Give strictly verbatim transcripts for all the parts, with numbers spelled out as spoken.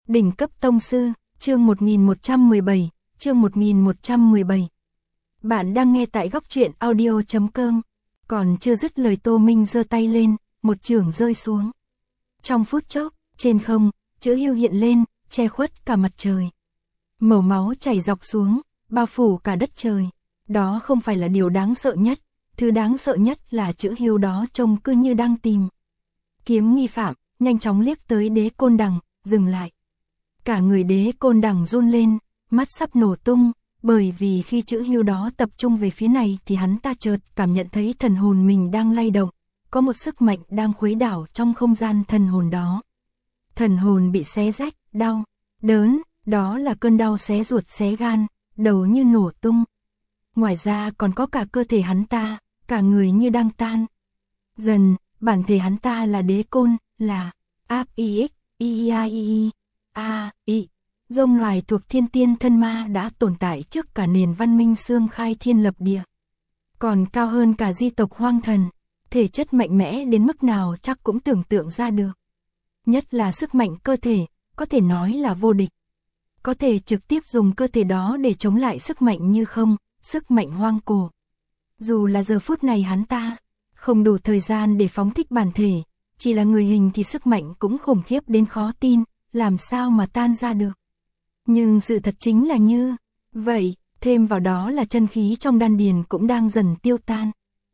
Đỉnh cấp tông sư, chương một nghìn một trăm mười bảy, chương một nghìn một trăm mười bảy. Bạn đang nghe tại góc truyện audio chấm com. Còn chưa dứt lời Tô Minh giơ tay lên, một chưởng rơi xuống. Trong phút chốc, trên không, chữ Hưu hiện lên, che khuất cả mặt trời. Màu máu chảy dọc xuống, bao phủ cả đất trời. Đó không phải là điều đáng sợ nhất, thứ đáng sợ nhất là chữ Hưu đó trông cứ như đang tìm kiếm nghi phạm, nhanh chóng liếc tới Đế Côn Đằng, dừng lại. Cả người Đế Côn Đằng run lên, mắt sắp nổ tung, bởi vì khi chữ Hưu đó tập trung về phía này thì hắn ta chợt cảm nhận thấy thần hồn mình đang lay động, có một sức mạnh đang khuấy đảo trong không gian thần hồn đó. Thần hồn bị xé rách, đau, đớn, đó là cơn đau xé ruột xé gan, đầu như nổ tung. Ngoài ra còn có cả cơ thể hắn ta, cả người như đang tan. Dần, bản thể hắn ta là Đế Côn, là áp ix, i a i a i, dông loài thuộc thiên tiên thân ma đã tồn tại trước cả nền văn minh xương khai thiên lập địa. Còn cao hơn cả di tộc hoang thần, thể chất mạnh mẽ đến mức nào chắc cũng tưởng tượng ra được. Nhất là sức mạnh cơ thể, có thể nói là vô địch. Có thể trực tiếp dùng cơ thể đó để chống lại sức mạnh như không, sức mạnh hoang cổ. Dù là giờ phút này hắn ta không đủ thời gian để phóng thích bản thể, chỉ là người hình thì sức mạnh cũng khủng khiếp đến khó tin, làm sao mà tan ra được. Nhưng sự thật chính là như vậy, thêm vào đó là chân khí trong đan điền cũng đang dần tiêu tan.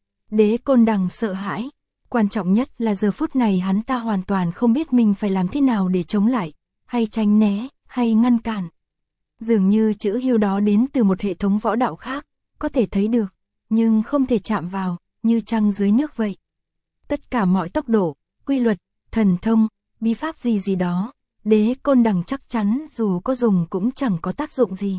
Đế Côn Đằng sợ hãi, quan trọng nhất là giờ phút này hắn ta hoàn toàn không biết mình phải làm thế nào để chống lại, hay tránh né, hay ngăn cản. Dường như chữ Hưu đó đến từ một hệ thống võ đạo khác, có thể thấy được, nhưng không thể chạm vào, như trăng dưới nước vậy. Tất cả mọi tốc độ, quy luật, thần thông, bí pháp gì gì đó, Đế Côn Đằng chắc chắn dù có dùng cũng chẳng có tác dụng gì.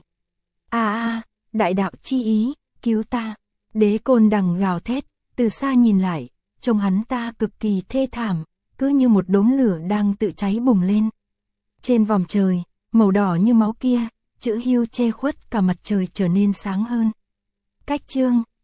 À à, đại đạo chi ý, cứu ta. Đế Côn Đằng gào thét, từ xa nhìn lại, trông hắn ta cực kỳ thê thảm, cứ như một đốm lửa đang tự cháy bùng lên. Trên vòm trời, màu đỏ như máu kia, chữ Hưu che khuất cả mặt trời trở nên sáng hơn. Cách chương